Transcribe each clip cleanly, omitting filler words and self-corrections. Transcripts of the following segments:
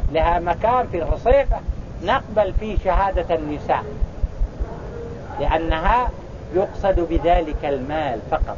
لها مكان في الرصيفة نقبل فيه شهادة النساء، لأنها يقصد بذلك المال فقط.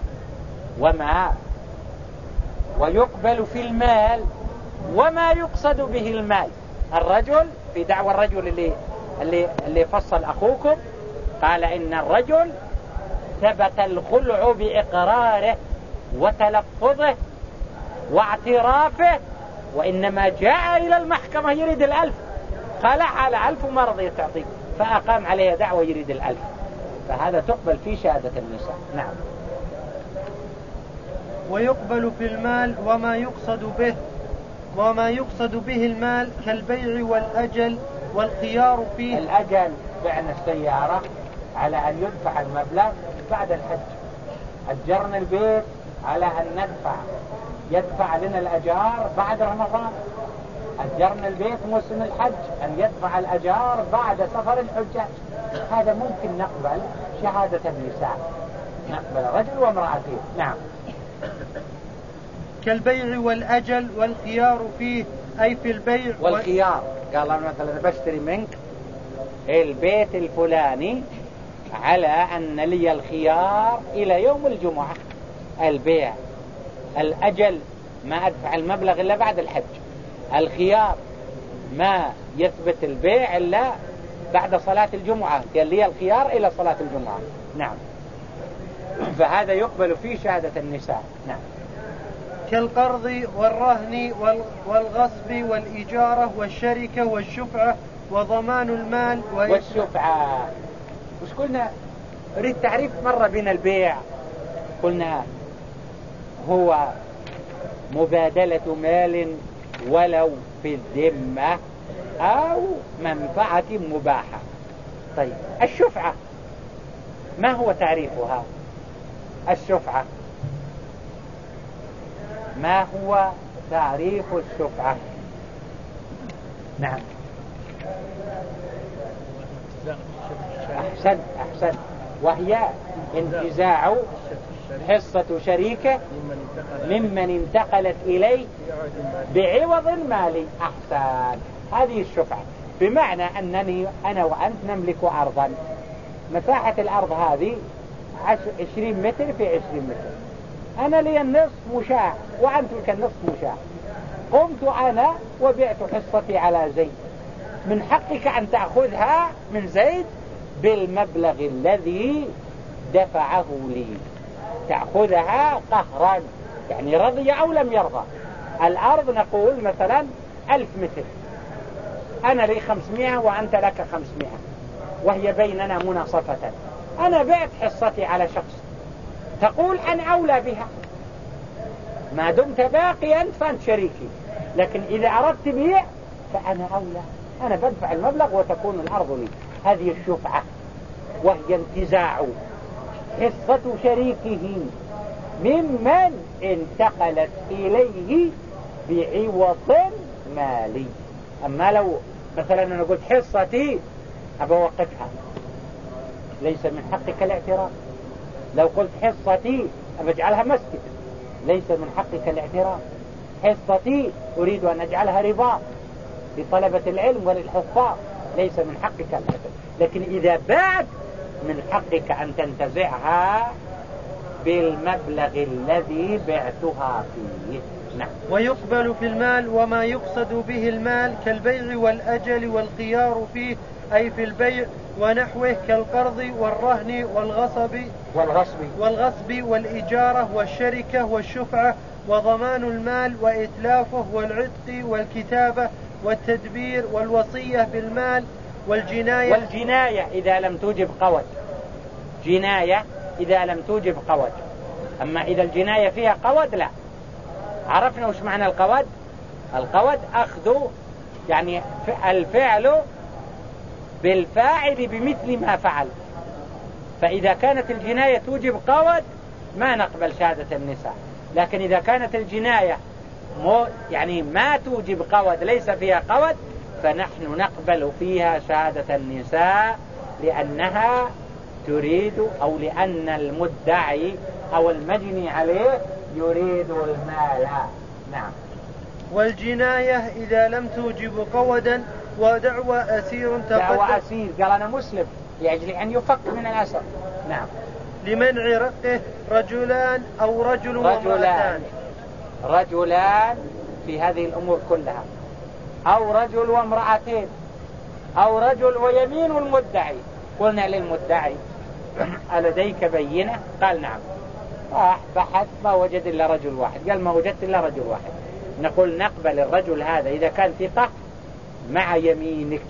ويقبل في المال وما يقصد به المال. الرجل في دعوى الرجل اللي فصل أخوكم قال إن الرجل ثبت الخلع بإقراره وتلفظه واعترافه، وإنما جاء إلى المحكمة يريد 1000، خلع على 1000 وما رضي تعطيه، فأقام عليه دعوة يريد 1000، فهذا تقبل فيه شهادة النساء. نعم. ويقبل في المال وما يقصد به المال كالبيع والأجل والخيار فيه. الأجل بعنا السيارة على أن يدفع المبلغ بعد الحج، أجرنا البيت على أن يدفع لنا الأجار بعد رمضان، أجرنا البيت موسم الحج أن يدفع الأجار بعد سفر الحجاج. هذا ممكن نقبل شهادة النساء، نقبل رجل وامرأتين. نعم. كالبيع والأجل والخيار فيه، أي في البيع والخيار. قال أنا مثلا بشتري منك البيت الفلاني على أن لي الخيار إلى يوم الجمعة. البيع. الأجل ما أدفع المبلغ إلا بعد الحج. الخيار ما يثبت البيع إلا بعد صلاة الجمعة، قال لي الخيار إلى صلاة الجمعة. نعم. فهذا يقبل فيه شهادة النساء. نعم. كالقرض والرهن والغصب والإجارة والشركة والشفعة وضمان المال والشفعة. وش قلنا؟ أريد تعريف مرة بين البيع. قلنا هو مبادلة مال ولو في الذمة أو منفعة مباحة. طيب الشفعة ما هو تعريفها؟ الشفعة ما هو تعريف الشفعة؟ نعم. أحسن. وهي انتزاع حصة شريكة ممن انتقلت إليه بعوض مالي. أحسن. هذه الشفعة بمعنى أنني أنا وأنت نملك أرضا، مساحة الأرض هذه 20 متر في 20 متر، أنا لي النصف مشاع وأنت لك النصف مشاع. قمت أنا وبعت حصتي على زيد، من حقك أن تأخذها من زيد بالمبلغ الذي دفعه لي، تأخذها قهرا، يعني رضي أو لم يرضى. الأرض نقول مثلا 1000 متر، أنا لي 500 وأنت لك 500 وهي بيننا مناصفة. أنا بعت حصتي على شخص، تقول أنا أولى بها ما دمت باقيا فأنت شريكي، لكن إذا أردت بيع فأنا أولى، أنا بدفع المبلغ وتكون الأرض لي. هذه الشفعة، وهي انتزاع حصة شريكه ممن انتقلت إليه بعوض مالي. أما لو مثلا أنا قلت حصتي أبى أوقفها، ليس من حقك الاعتراض. لو قلت حصتي أبى أجعلها مسجد، ليس من حقك الاعتراض. حصتي أريد أن أجعلها رباط لطلبة العلم وللحفاظ، ليس من حقك الاعتراض. لكن إذا بعد من حقك أن تنتزعها بالمبلغ الذي بعتها فيه. نعم. ويقبل في المال وما يقصد به المال كالبيع والأجل والخيار فيه، أي في البيع ونحوه كالقرض والرهن والغصب والإجارة والشركة والشفعة وضمان المال وإتلافه والعتق والكتابة والتدبير والوصية بالمال والجناية إذا لم توجب قود. جناية إذا لم توجب قود. أما إذا الجناية فيها قود لا. عرفنا وش معنى القود؟ القود أخذ يعني الفعل بالفاعل بمثل ما فعل. فإذا كانت الجناية توجب قود ما نقبل شهادة النساء، لكن إذا كانت الجناية يعني ما توجب قود، ليس فيها قود، فنحن نقبل فيها شهادة النساء، لأنها تريد أو لأن المدعي أو المجني عليه يريد المال. نعم. والجناية إذا لم توجب قودا، ودعوى أسير دعوى أسير قال أنا مسلم لأجل أن يفك من الأسر. نعم. لمنع رقه رجلان أو رجل وامرأتان. رجلان في هذه الأمور كلها، أو رجل وامرأتين، أو رجل ويمين المدعي. قلنا للمدعي ألديك بينة؟ قال نعم. راح بحث ما وجد إلا رجل واحد، قال ما وجدت إلا رجل واحد. نقول نقبل الرجل هذا إذا كان ثقة مع يمينك،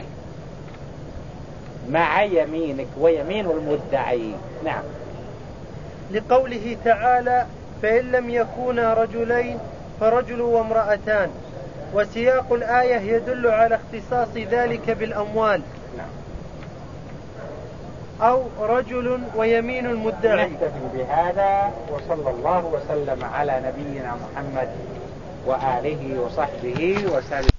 مع يمينك ويمين المدعي. نعم. لقوله تعالى فإن لم يكونا رجلين فرجل وامرأتان، وسياق الآية يدل على اختصاص ذلك بالأموال. نعم. أو رجل ويمين المدعي. نكتفي بهذا، وصلى الله وسلم على نبينا محمد وآله وصحبه وسلم.